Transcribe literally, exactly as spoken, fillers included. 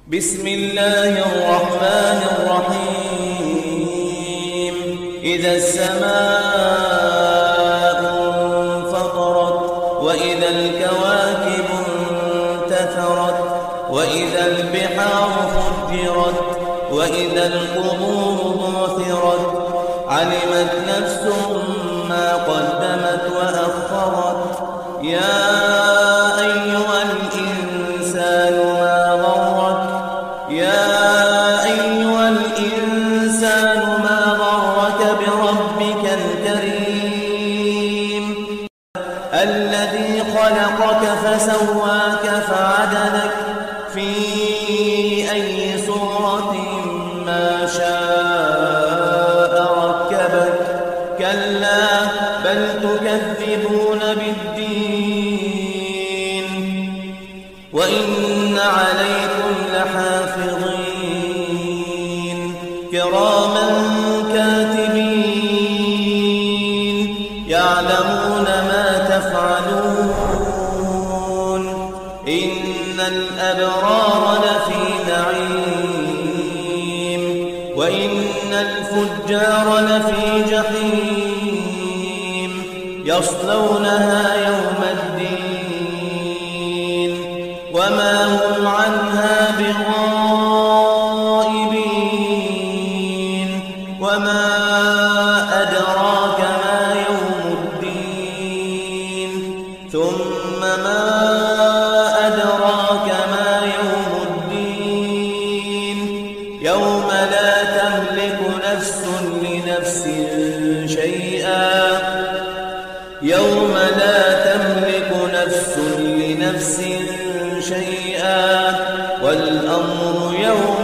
بسم الله الرحمن الرحيم إذا السماء انفطرت وإذا الكواكب انتثرت وإذا البحار فجرت وإذا القبور بعثرت علمت نفس ما قدمت وأخرت يا أيها الإنسان ما غرك يا أيها الإنسان ما غرك بربك الكريم الذي خلقك فسواك فعدلك في أي صورة ما شاء ركبك كلا بل تكذبون بالدين وإن عليكم لحافظين كراما كاتبين يعلمون ما تفعلون إن الأبرار لفي نعيم وإن الفجار لفي جحيم يصلونها يوم الدين وما هم عنها بغائبين وما أدراك ما يوم الدين ثم ما أدراك ما يوم الدين يوم لا تملك نفس لنفس شيئا يوم لا تملك نفس لنفس شيئا والأمر يوم